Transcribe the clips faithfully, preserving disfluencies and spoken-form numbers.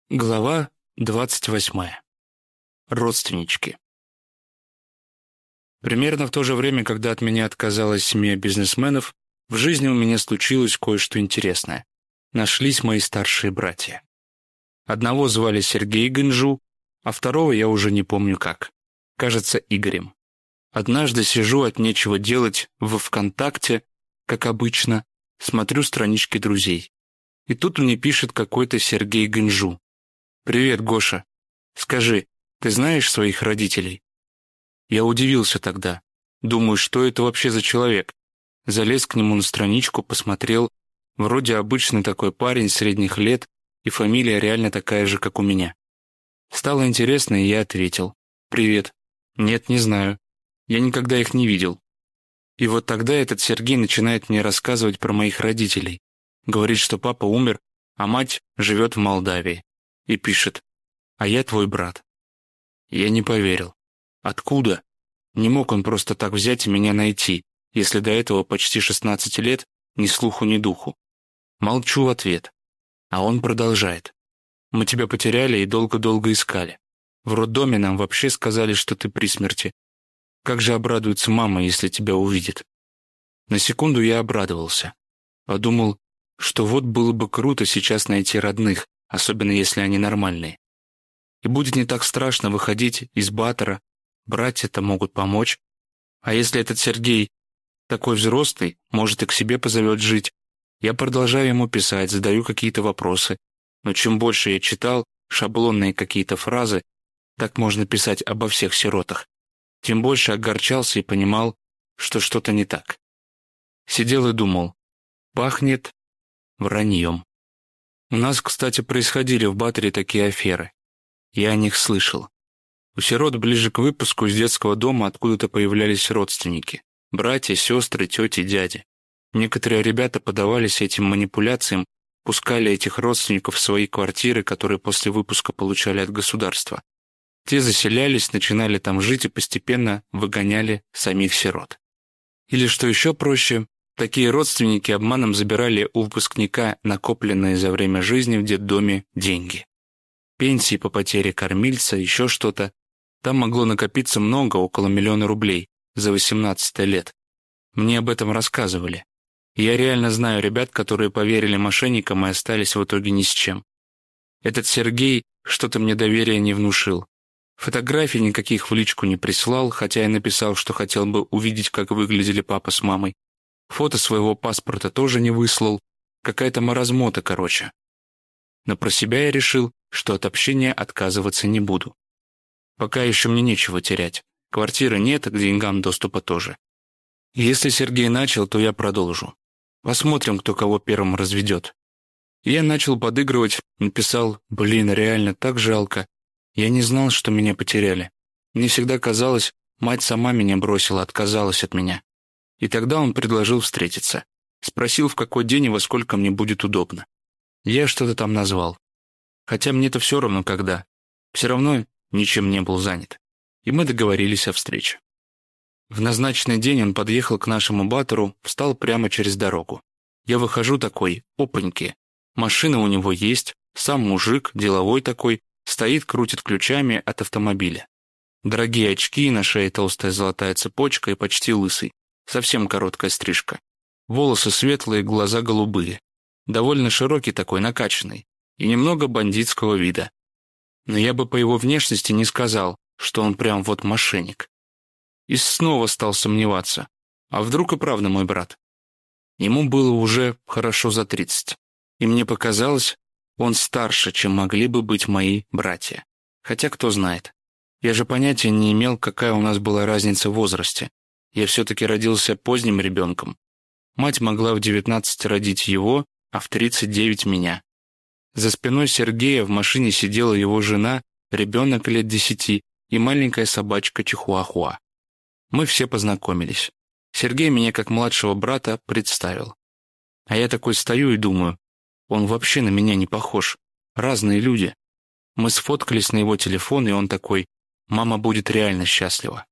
Глава двадцать восьмая. Родственнички. Примерно в то же время, когда от меня отказалась семья бизнесменов, в жизни у меня случилось кое-что интересное. Нашлись мои старшие братья. Одного звали Сергей Гынжу, а второго я уже не помню как. Кажется, Игорем. Однажды сижу от нечего делать в ВКонтакте, как обычно, смотрю странички друзей. И тут мне пишет какой-то Сергей Гынжу. «Привет, Гоша. Скажи, ты знаешь своих родителей?» Я удивился тогда. Думаю, что это вообще за человек? Залез к нему на страничку, посмотрел. Вроде обычный такой парень средних лет, и фамилия реально такая же, как у меня. Стало интересно, и я ответил. «Привет. Нет, не знаю. Я никогда их не видел». И вот тогда этот Сергей начинает мне рассказывать про моих родителей. Говорит, что папа умер, а мать живет в Молдавии. И пишет: «А я твой брат». Я не поверил. Откуда? Не мог он просто так взять и меня найти, если до этого почти шестнадцать лет ни слуху, ни духу. Молчу в ответ. А он продолжает. «Мы тебя потеряли и долго-долго искали. В роддоме нам вообще сказали, что ты при смерти. Как же обрадуется мама, если тебя увидит?» На секунду я обрадовался. Подумал, что вот было бы круто сейчас найти родных, особенно если они нормальные. И будет не так страшно выходить из Батора, братья-то могут помочь. А если этот Сергей такой взрослый, может и к себе позовет жить? Я продолжаю ему писать, задаю какие-то вопросы. Но чем больше я читал шаблонные какие-то фразы, так можно писать обо всех сиротах, тем больше огорчался и понимал, что что-то не так. Сидел и думал, пахнет враньем. У нас, кстати, происходили в Баторе такие аферы. Я о них слышал. У сирот ближе к выпуску из детского дома откуда-то появлялись родственники. Братья, сестры, тети, дяди. Некоторые ребята поддавались этим манипуляциям, пускали этих родственников в свои квартиры, которые после выпуска получали от государства. Те заселялись, начинали там жить и постепенно выгоняли самих сирот. Или, что еще проще, такие родственники обманом забирали у выпускника накопленные за время жизни в детдоме деньги. Пенсии по потере кормильца, еще что-то. Там могло накопиться много, около миллиона рублей, за восемнадцать лет. Мне об этом рассказывали. И я реально знаю ребят, которые поверили мошенникам и остались в итоге ни с чем. Этот Сергей что-то мне доверия не внушил. Фотографий никаких в личку не прислал, хотя я написал, что хотел бы увидеть, как выглядели папа с мамой. Фото своего паспорта тоже не выслал. Какая-то маразмота, короче. Но про себя я решил, что от общения отказываться не буду. Пока еще мне нечего терять. Квартиры нет, а к деньгам доступа тоже. Если Сергей начал, то я продолжу. Посмотрим, кто кого первым разведет. Я начал подыгрывать, написал: «Блин, реально так жалко. Я не знал, что меня потеряли. Мне всегда казалось, мать сама меня бросила, отказалась от меня». И тогда он предложил встретиться. Спросил, в какой день и во сколько мне будет удобно. Я что-то там назвал. Хотя мне-то все равно когда. Все равно ничем не был занят. И мы договорились о встрече. В назначенный день он подъехал к нашему Батору, встал прямо через дорогу. Я выхожу такой, опаньки. Машина у него есть, сам мужик, деловой такой, стоит, крутит ключами от автомобиля. Дорогие очки, на шее толстая золотая цепочка и почти лысый. Совсем короткая стрижка. Волосы светлые, глаза голубые. Довольно широкий такой, накачанный. И немного бандитского вида. Но я бы по его внешности не сказал, что он прям вот мошенник. И снова стал сомневаться. А вдруг и правда мой брат? Ему было уже хорошо за тридцать. И мне показалось, он старше, чем могли бы быть мои братья. Хотя кто знает. Я же понятия не имел, какая у нас была разница в возрасте. Я все-таки родился поздним ребенком. Мать могла в девятнадцать родить его, а в тридцать девять меня. За спиной Сергея в машине сидела его жена, ребенок лет десяти и маленькая собачка Чихуахуа. Мы все познакомились. Сергей меня как младшего брата представил. А я такой стою и думаю, он вообще на меня не похож. Разные люди. Мы сфоткались на его телефон, и он такой: «Мама будет реально счастлива».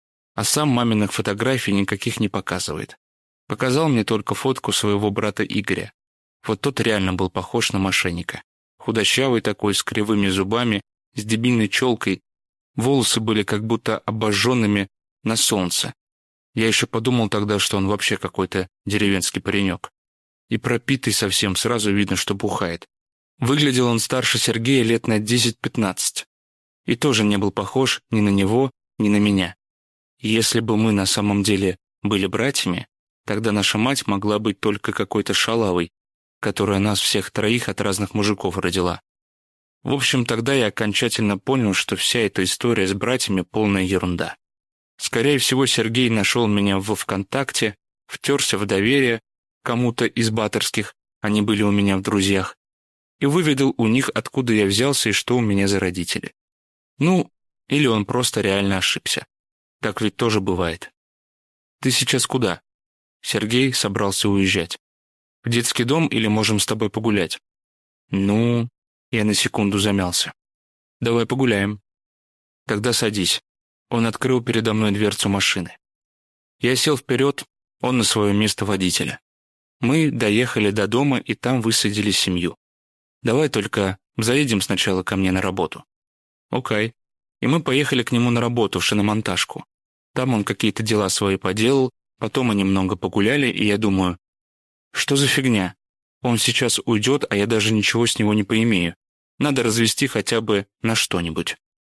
А сам маминых фотографий никаких не показывает. Показал мне только фотку своего брата Игоря. Вот тот реально был похож на мошенника. Худощавый такой, с кривыми зубами, с дебильной челкой. Волосы были как будто обожженными на солнце. Я еще подумал тогда, что он вообще какой-то деревенский паренек. И пропитый совсем, сразу видно, что бухает. Выглядел он старше Сергея лет на десять-пятнадцать. И тоже не был похож ни на него, ни на меня. Если бы мы на самом деле были братьями, тогда наша мать могла быть только какой-то шалавой, которая нас всех троих от разных мужиков родила. В общем, тогда я окончательно понял, что вся эта история с братьями полная ерунда. Скорее всего, Сергей нашел меня во ВКонтакте, втерся в доверие кому-то из баторских, они были у меня в друзьях, и выведал у них, откуда я взялся и что у меня за родители. Ну, или он просто реально ошибся. Так ведь тоже бывает. «Ты сейчас куда?» Сергей собрался уезжать. «В детский дом или можем с тобой погулять?» «Ну...» Я на секунду замялся. «Давай погуляем». «Тогда садись». Он открыл передо мной дверцу машины. Я сел вперед, он на свое место водителя. Мы доехали до дома и там высадили семью. «Давай только заедем сначала ко мне на работу». «Окей». И мы поехали к нему на работу в шиномонтажку. Там он какие-то дела свои поделал, потом мы немного погуляли, и я думаю, что за фигня? Он сейчас уйдет, а я даже ничего с него не поимею. Надо развести хотя бы на что-нибудь.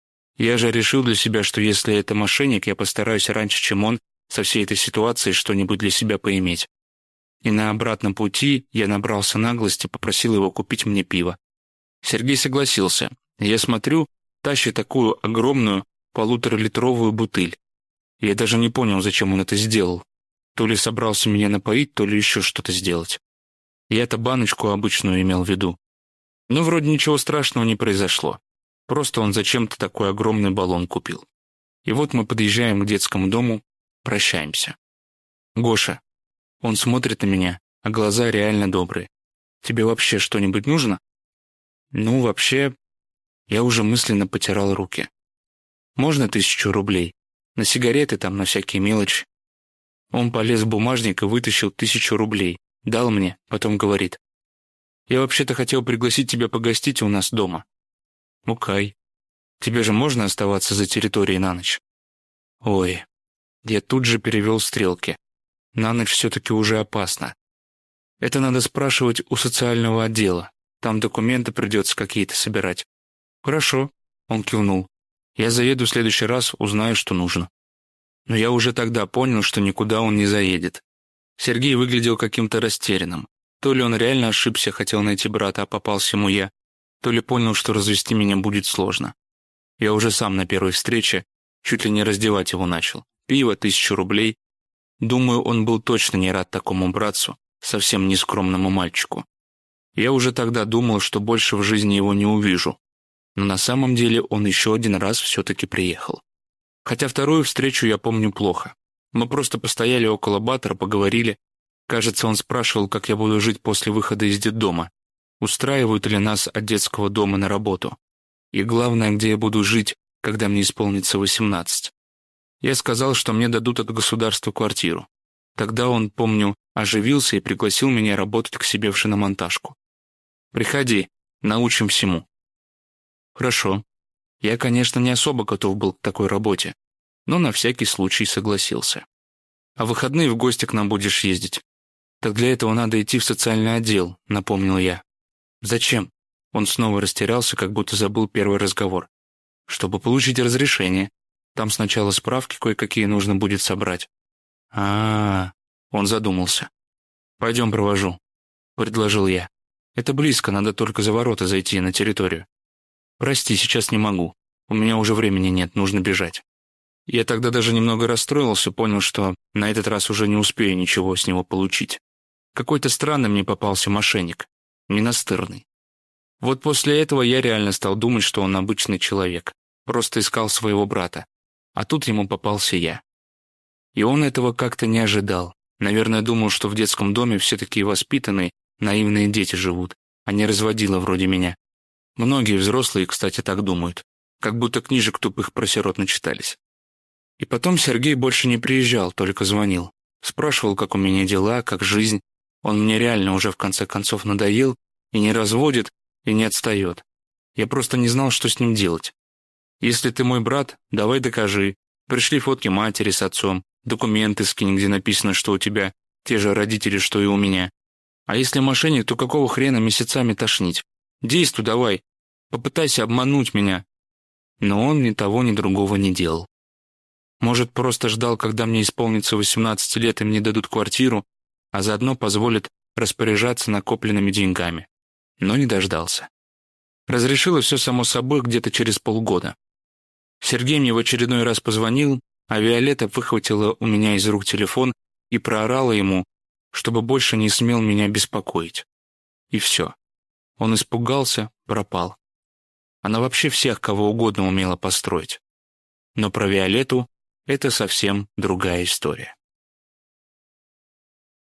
Я же решил для себя, что если это мошенник, я постараюсь раньше, чем он, со всей этой ситуацией что-нибудь для себя поиметь. И на обратном пути я набрался наглости, попросил его купить мне пиво. Сергей согласился. Я смотрю, тащит такую огромную полуторалитровую бутыль. Я даже не понял, зачем он это сделал. То ли собрался меня напоить, то ли еще что-то сделать. Я-то баночку обычную имел в виду. Но вроде ничего страшного не произошло. Просто он зачем-то такой огромный баллон купил. И вот мы подъезжаем к детскому дому, прощаемся. «Гоша». Он смотрит на меня, а глаза реально добрые. «Тебе вообще что-нибудь нужно?» «Ну, вообще...» Я уже мысленно потирал руки. «Можно тысячу рублей? На сигареты там, на всякие мелочи». Он полез в бумажник и вытащил тысячу рублей. Дал мне, потом говорит. «Я вообще-то хотел пригласить тебя погостить у нас дома». «Окей. Тебе же можно оставаться за территорией на ночь?» «Ой». Я тут же перевел стрелки. На ночь все-таки уже опасно. Это надо спрашивать у социального отдела. Там документы придется какие-то собирать. «Хорошо», — он кивнул. «Я заеду в следующий раз, узнаю, что нужно». Но я уже тогда понял, что никуда он не заедет. Сергей выглядел каким-то растерянным. То ли он реально ошибся, хотел найти брата, а попался ему я, то ли понял, что развести меня будет сложно. Я уже сам на первой встрече чуть ли не раздевать его начал. Пиво, тысячу рублей. Думаю, он был точно не рад такому братцу, совсем нескромному мальчику. Я уже тогда думал, что больше в жизни его не увижу. Но на самом деле он еще один раз все-таки приехал. Хотя вторую встречу я помню плохо. Мы просто постояли около Батора, поговорили. Кажется, он спрашивал, как я буду жить после выхода из детдома. Устраивают ли нас от детского дома на работу. И главное, где я буду жить, когда мне исполнится восемнадцать. Я сказал, что мне дадут от государства квартиру. Тогда он, помню, оживился и пригласил меня работать к себе в шиномонтажку. «Приходи, научим всему». Хорошо. Я, конечно, не особо готов был к такой работе, но на всякий случай согласился. «А в выходные в гости к нам будешь ездить?» «Так для этого надо идти в социальный отдел», — напомнил я. «Зачем?» Он снова растерялся, как будто забыл первый разговор. «Чтобы получить разрешение. Там сначала справки кое-какие нужно будет собрать». А-а-а, он задумался. «Пойдем провожу», — предложил я. «Это близко, надо только за ворота зайти на территорию». «Прости, сейчас не могу. У меня уже времени нет, нужно бежать». Я тогда даже немного расстроился, понял, что на этот раз уже не успею ничего с него получить. Какой-то странный мне попался мошенник, ненастырный. Вот после этого я реально стал думать, что он обычный человек, просто искал своего брата. А тут ему попался я. И он этого как-то не ожидал. Наверное, думал, что в детском доме все такие воспитанные, наивные дети живут, а не разводила вроде меня. Многие взрослые, кстати, так думают, как будто книжек тупых про сирот начитались. И потом Сергей больше не приезжал, только звонил. Спрашивал, как у меня дела, как жизнь. Он мне реально уже в конце концов надоел и не разводит, и не отстает. Я просто не знал, что с ним делать. Если ты мой брат, давай докажи. Пришли фотки матери с отцом, документы скинь, где написано, что у тебя те же родители, что и у меня. А если мошенник, то какого хрена месяцами тошнить? Действуй давай, попытайся обмануть меня. Но он ни того, ни другого не делал. Может, просто ждал, когда мне исполнится восемнадцать лет и мне дадут квартиру, а заодно позволят распоряжаться накопленными деньгами. Но не дождался. Разрешилось все само собой где-то через полгода. Сергей мне в очередной раз позвонил, а Виолетта выхватила у меня из рук телефон и проорала ему, чтобы больше не смел меня беспокоить. И все. Он испугался, пропал. Она вообще всех кого угодно умела построить. Но про Виолетту это совсем другая история.